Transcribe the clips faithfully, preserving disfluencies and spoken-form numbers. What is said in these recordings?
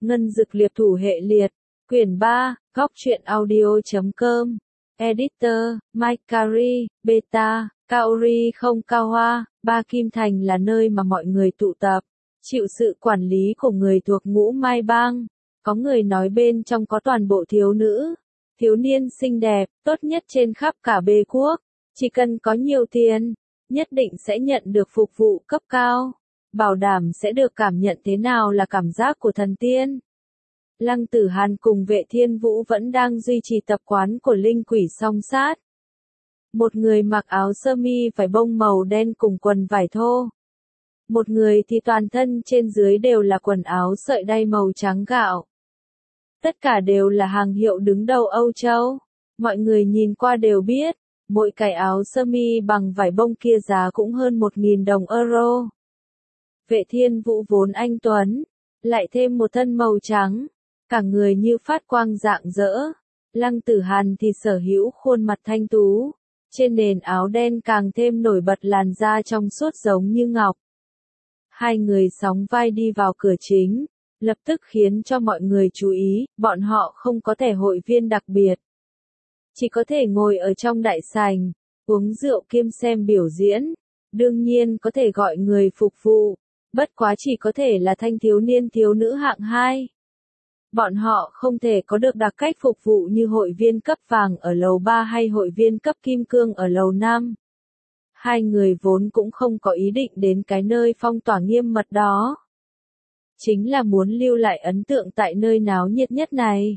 Ngân Dực Liệp Thủ Hệ Liệt, Quyển ba, góc truyện audio chấm com, Editor, Mike Carey, Beta, Kaori không cao hoa, Ba Kim Thành là nơi mà mọi người tụ tập, chịu sự quản lý của người thuộc ngũ Mai Bang. Có người nói bên trong có toàn bộ thiếu nữ, thiếu niên xinh đẹp, tốt nhất trên khắp cả bê quốc. Chỉ cần có nhiều tiền, nhất định sẽ nhận được phục vụ cấp cao, bảo đảm sẽ được cảm nhận thế nào là cảm giác của thần tiên. Lăng Tử Hàn cùng Vệ Thiên Vũ vẫn đang duy trì tập quán của linh quỷ song sát. Một người mặc áo sơ mi vải bông màu đen cùng quần vải thô. Một người thì toàn thân trên dưới đều là quần áo sợi đay màu trắng gạo. Tất cả đều là hàng hiệu đứng đầu Âu Châu. Mọi người nhìn qua đều biết, mỗi cái áo sơ mi bằng vải bông kia giá cũng hơn một nghìn đồng euro. Vệ Thiên Vũ vốn anh tuấn, lại thêm một thân màu trắng, cả người như phát quang rạng rỡ. Lăng Tử Hàn thì sở hữu khuôn mặt thanh tú, trên nền áo đen càng thêm nổi bật làn da trong suốt giống như ngọc. Hai người sóng vai đi vào cửa chính, lập tức khiến cho mọi người chú ý, bọn họ không có thẻ hội viên đặc biệt. Chỉ có thể ngồi ở trong đại sảnh, uống rượu kiêm xem biểu diễn, đương nhiên có thể gọi người phục vụ, bất quá chỉ có thể là thanh thiếu niên thiếu nữ hạng hai. Bọn họ không thể có được đặc cách phục vụ như hội viên cấp vàng ở lầu ba hay hội viên cấp kim cương ở lầu năm. Hai người vốn cũng không có ý định đến cái nơi phong tỏa nghiêm mật đó. Chính là muốn lưu lại ấn tượng tại nơi náo nhiệt nhất này.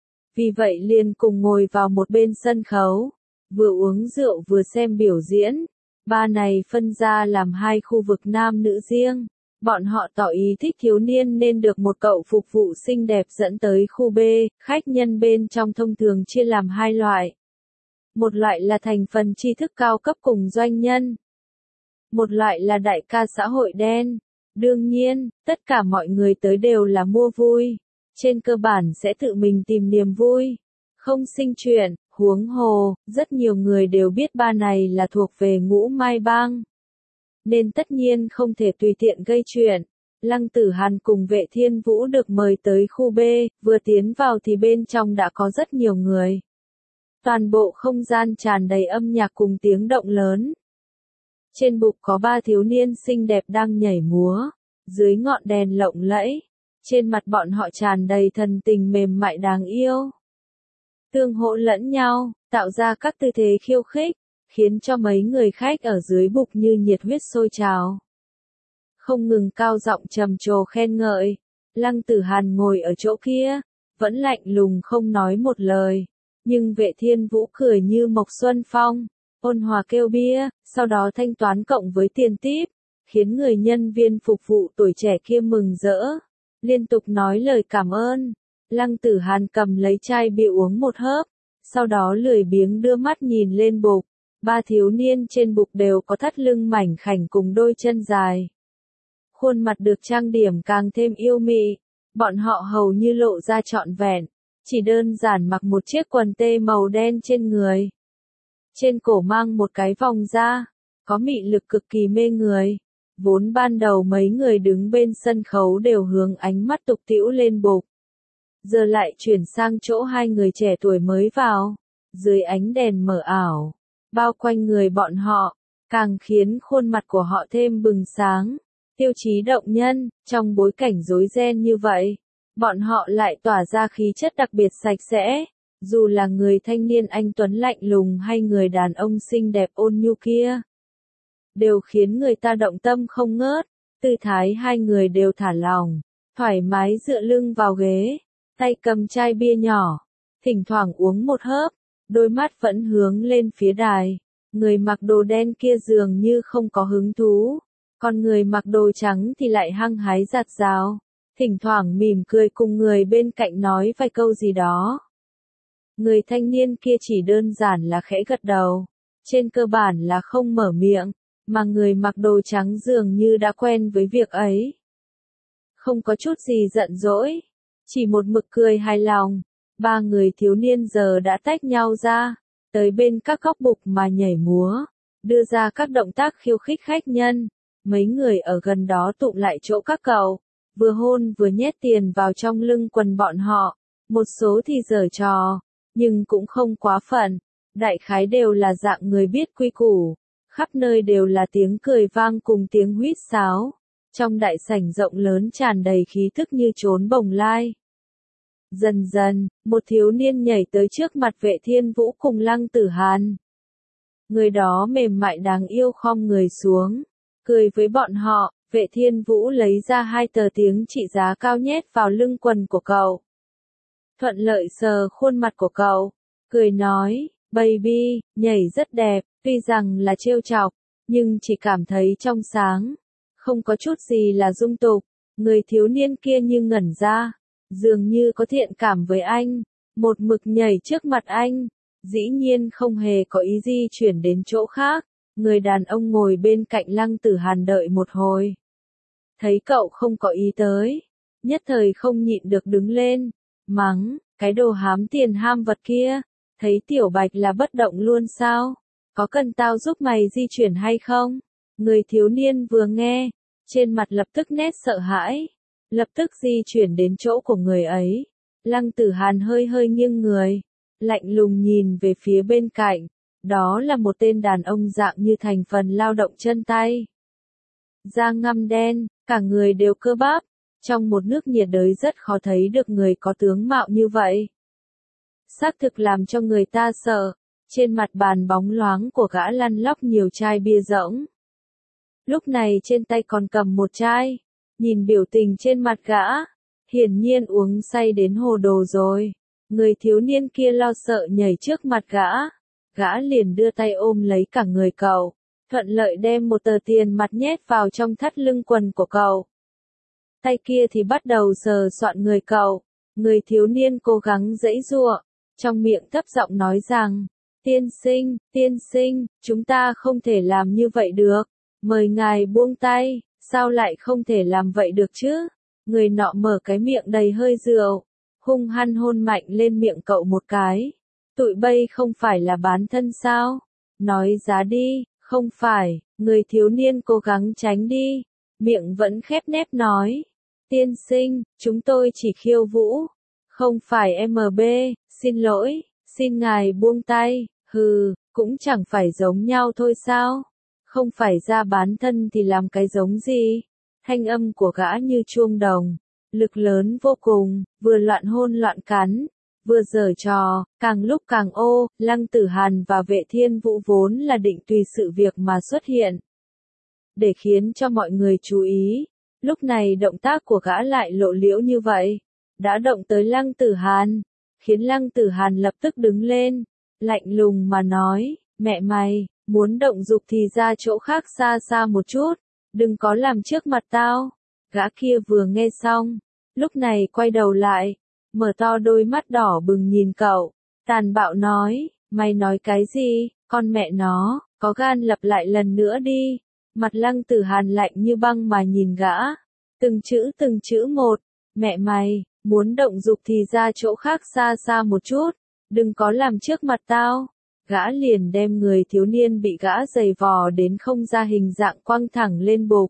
Vì vậy liền cùng ngồi vào một bên sân khấu, vừa uống rượu vừa xem biểu diễn. Ba này phân ra làm hai khu vực nam nữ riêng. Bọn họ tỏ ý thích thiếu niên nên được một cậu phục vụ xinh đẹp dẫn tới khu B, khách nhân bên trong thông thường chia làm hai loại. Một loại là thành phần tri thức cao cấp cùng doanh nhân. Một loại là đại ca xã hội đen. Đương nhiên, tất cả mọi người tới đều là mua vui. Trên cơ bản sẽ tự mình tìm niềm vui. Không sinh chuyện, huống hồ, rất nhiều người đều biết ba này là thuộc về ngũ Mai Bang. Nên tất nhiên không thể tùy tiện gây chuyện. Lăng Tử Hàn cùng Vệ Thiên Vũ được mời tới khu B, vừa tiến vào thì bên trong đã có rất nhiều người. Toàn bộ không gian tràn đầy âm nhạc cùng tiếng động lớn. Trên bục có ba thiếu niên xinh đẹp đang nhảy múa, dưới ngọn đèn lộng lẫy. Trên mặt bọn họ tràn đầy thần tình mềm mại đáng yêu. Tương hỗ lẫn nhau, tạo ra các tư thế khiêu khích, khiến cho mấy người khách ở dưới bục như nhiệt huyết sôi trào. Không ngừng cao giọng trầm trồ khen ngợi. Lăng Tử Hàn ngồi ở chỗ kia, vẫn lạnh lùng không nói một lời. Nhưng Vệ Thiên Vũ cười như Mộc Xuân Phong, ôn hòa kêu bia, sau đó thanh toán cộng với tiền típ, khiến người nhân viên phục vụ tuổi trẻ kia mừng rỡ, liên tục nói lời cảm ơn. Lăng Tử Hàn cầm lấy chai bia uống một hớp, sau đó lười biếng đưa mắt nhìn lên bục. Ba thiếu niên trên bục đều có thắt lưng mảnh khảnh cùng đôi chân dài. Khuôn mặt được trang điểm càng thêm yêu mị, bọn họ hầu như lộ ra trọn vẹn, chỉ đơn giản mặc một chiếc quần tê màu đen trên người. Trên cổ mang một cái vòng da, có mị lực cực kỳ mê người. Vốn ban đầu mấy người đứng bên sân khấu đều hướng ánh mắt tục tĩu lên bục. Giờ lại chuyển sang chỗ hai người trẻ tuổi mới vào, dưới ánh đèn mờ ảo, bao quanh người bọn họ, càng khiến khuôn mặt của họ thêm bừng sáng, tiêu chí động nhân. Trong bối cảnh rối ren như vậy, bọn họ lại tỏa ra khí chất đặc biệt sạch sẽ. Dù là người thanh niên anh tuấn lạnh lùng hay người đàn ông xinh đẹp ôn nhu kia, đều khiến người ta động tâm không ngớt. Tư thái hai người đều thả lỏng, thoải mái dựa lưng vào ghế, tay cầm chai bia nhỏ, thỉnh thoảng uống một hớp, đôi mắt vẫn hướng lên phía đài. Người mặc đồ đen kia dường như không có hứng thú, còn người mặc đồ trắng thì lại hăng hái giặt rào, thỉnh thoảng mỉm cười cùng người bên cạnh nói vài câu gì đó. Người thanh niên kia chỉ đơn giản là khẽ gật đầu, trên cơ bản là không mở miệng, mà người mặc đồ trắng dường như đã quen với việc ấy. Không có chút gì giận dỗi, chỉ một mực cười hài lòng. Ba người thiếu niên giờ đã tách nhau ra, tới bên các góc bục mà nhảy múa, đưa ra các động tác khiêu khích khách nhân. Mấy người ở gần đó tụ lại chỗ các cậu, vừa hôn vừa nhét tiền vào trong lưng quần bọn họ, một số thì giở trò, nhưng cũng không quá phận, đại khái đều là dạng người biết quy củ, khắp nơi đều là tiếng cười vang cùng tiếng huýt sáo, trong đại sảnh rộng lớn tràn đầy khí thức như trốn bồng lai. Dần dần, một thiếu niên nhảy tới trước mặt Vệ Thiên Vũ cùng Lăng Tử Hàn. Người đó mềm mại đáng yêu khom người xuống, cười với bọn họ. Vệ Thiên Vũ lấy ra hai tờ tiếng trị giá cao nhét vào lưng quần của cậu. Thuận lợi sờ khuôn mặt của cậu, cười nói, baby, nhảy rất đẹp, tuy rằng là trêu chọc, nhưng chỉ cảm thấy trong sáng, không có chút gì là dung tục. Người thiếu niên kia như ngẩn ra, dường như có thiện cảm với anh, một mực nhảy trước mặt anh, dĩ nhiên không hề có ý di chuyển đến chỗ khác. Người đàn ông ngồi bên cạnh Lăng Tử Hàn đợi một hồi. Thấy cậu không có ý tới, nhất thời không nhịn được đứng lên, mắng, cái đồ hám tiền ham vật kia, thấy Tiểu Bạch là bất động luôn sao? Có cần tao giúp mày di chuyển hay không? Người thiếu niên vừa nghe, trên mặt lập tức nét sợ hãi, lập tức di chuyển đến chỗ của người ấy. Lăng Tử Hàn hơi hơi nghiêng người, lạnh lùng nhìn về phía bên cạnh. Đó là một tên đàn ông dạng như thành phần lao động chân tay. Da ngăm đen, cả người đều cơ bắp, trong một nước nhiệt đới rất khó thấy được người có tướng mạo như vậy. Xác thực làm cho người ta sợ, trên mặt bàn bóng loáng của gã lăn lóc nhiều chai bia rỗng. Lúc này trên tay còn cầm một chai, nhìn biểu tình trên mặt gã, hiển nhiên uống say đến hồ đồ rồi. Người thiếu niên kia lo sợ nhảy trước mặt gã. Gã liền đưa tay ôm lấy cả người cậu, thuận lợi đem một tờ tiền mặt nhét vào trong thắt lưng quần của cậu. Tay kia thì bắt đầu sờ soạn người cậu, người thiếu niên cố gắng giãy giụa, trong miệng thấp giọng nói rằng, tiên sinh, tiên sinh, chúng ta không thể làm như vậy được, mời ngài buông tay, sao lại không thể làm vậy được chứ? Người nọ mở cái miệng đầy hơi rượu, hung hăng hôn mạnh lên miệng cậu một cái. Tụi bay không phải là bán thân sao? Nói giá đi, không phải, người thiếu niên cố gắng tránh đi, miệng vẫn khép nép nói. Tiên sinh, chúng tôi chỉ khiêu vũ, không phải em bê, xin lỗi, xin ngài buông tay, hừ, cũng chẳng phải giống nhau thôi sao? Không phải ra bán thân thì làm cái giống gì? Thanh âm của gã như chuông đồng, lực lớn vô cùng, vừa loạn hôn loạn cắn. Vừa giở trò, càng lúc càng ô, Lăng Tử Hàn và Vệ Thiên Vũ vốn là định tùy sự việc mà xuất hiện. Để khiến cho mọi người chú ý, lúc này động tác của gã lại lộ liễu như vậy, đã động tới Lăng Tử Hàn, khiến Lăng Tử Hàn lập tức đứng lên, lạnh lùng mà nói, mẹ mày, muốn động dục thì ra chỗ khác xa xa một chút, đừng có làm trước mặt tao. Gã kia vừa nghe xong, lúc này quay đầu lại, mở to đôi mắt đỏ bừng nhìn cậu, tàn bạo nói, mày nói cái gì, con mẹ nó, có gan lặp lại lần nữa đi. Mặt Lăng Tử Hàn lạnh như băng mà nhìn gã, từng chữ từng chữ một, mẹ mày, muốn động dục thì ra chỗ khác xa xa một chút, đừng có làm trước mặt tao. Gã liền đem người thiếu niên bị gã giày vò đến không ra hình dạng quăng thẳng lên bục.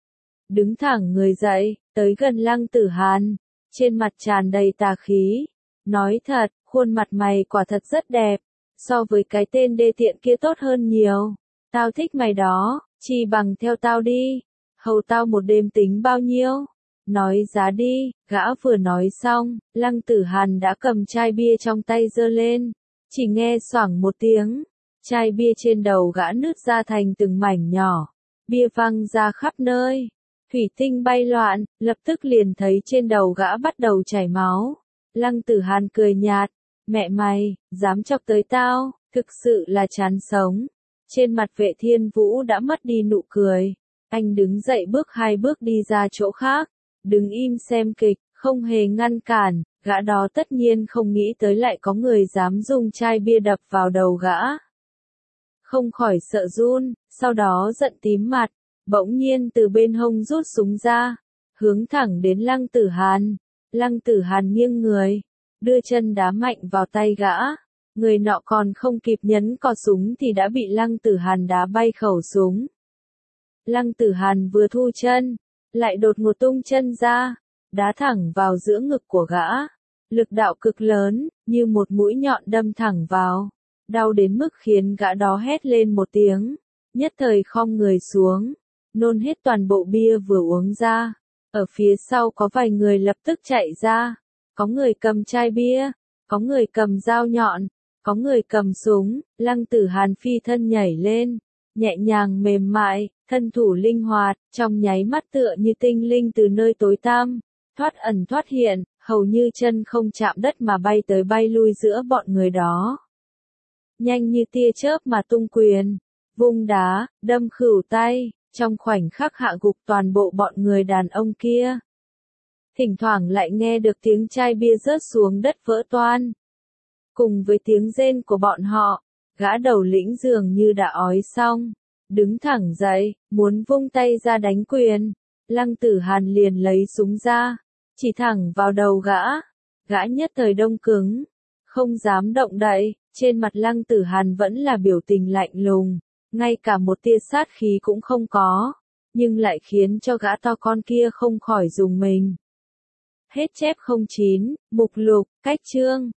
Đứng thẳng người dậy, tới gần Lăng Tử Hàn. Trên mặt tràn đầy tà khí, nói thật, khuôn mặt mày quả thật rất đẹp, so với cái tên đê tiện kia tốt hơn nhiều, tao thích mày đó, chi bằng theo tao đi, hầu tao một đêm tính bao nhiêu, nói giá đi. Gã vừa nói xong, Lăng Tử Hàn đã cầm chai bia trong tay giơ lên, chỉ nghe xoảng một tiếng, chai bia trên đầu gã nứt ra thành từng mảnh nhỏ, bia văng ra khắp nơi. Thủy tinh bay loạn, lập tức liền thấy trên đầu gã bắt đầu chảy máu. Lăng Tử Hàn cười nhạt, mẹ mày, dám chọc tới tao, thực sự là chán sống. Trên mặt Vệ Thiên Vũ đã mất đi nụ cười. Anh đứng dậy bước hai bước đi ra chỗ khác, đứng im xem kịch, không hề ngăn cản. Gã đó tất nhiên không nghĩ tới lại có người dám dùng chai bia đập vào đầu gã. Không khỏi sợ run, sau đó giận tím mặt. Bỗng nhiên từ bên hông rút súng ra, hướng thẳng đến Lăng Tử Hàn. Lăng Tử Hàn nghiêng người, đưa chân đá mạnh vào tay gã. Người nọ còn không kịp nhấn cò súng thì đã bị Lăng Tử Hàn đá bay khẩu súng. Lăng Tử Hàn vừa thu chân, lại đột ngột tung chân ra, đá thẳng vào giữa ngực của gã. Lực đạo cực lớn, như một mũi nhọn đâm thẳng vào, đau đến mức khiến gã đó hét lên một tiếng, nhất thời khom người xuống, nôn hết toàn bộ bia vừa uống ra. Ở phía sau có vài người lập tức chạy ra, có người cầm chai bia, có người cầm dao nhọn, có người cầm súng. Lăng Tử Hàn phi thân nhảy lên, nhẹ nhàng mềm mại, thân thủ linh hoạt, trong nháy mắt tựa như tinh linh từ nơi tối tăm, thoát ẩn thoát hiện, hầu như chân không chạm đất mà bay tới bay lui giữa bọn người đó. Nhanh như tia chớp mà tung quyền, vung đá, đâm khửu tay, trong khoảnh khắc hạ gục toàn bộ bọn người đàn ông kia. Thỉnh thoảng lại nghe được tiếng chai bia rớt xuống đất vỡ toang. Cùng với tiếng rên của bọn họ, gã đầu lĩnh dường như đã ói xong, đứng thẳng dậy, muốn vung tay ra đánh quyền. Lăng Tử Hàn liền lấy súng ra, chỉ thẳng vào đầu gã. Gã nhất thời đông cứng, không dám động đậy. Trên mặt Lăng Tử Hàn vẫn là biểu tình lạnh lùng, ngay cả một tia sát khí cũng không có, nhưng lại khiến cho gã to con kia không khỏi rùng mình. Hết chép không chín, mục lục, cách chương.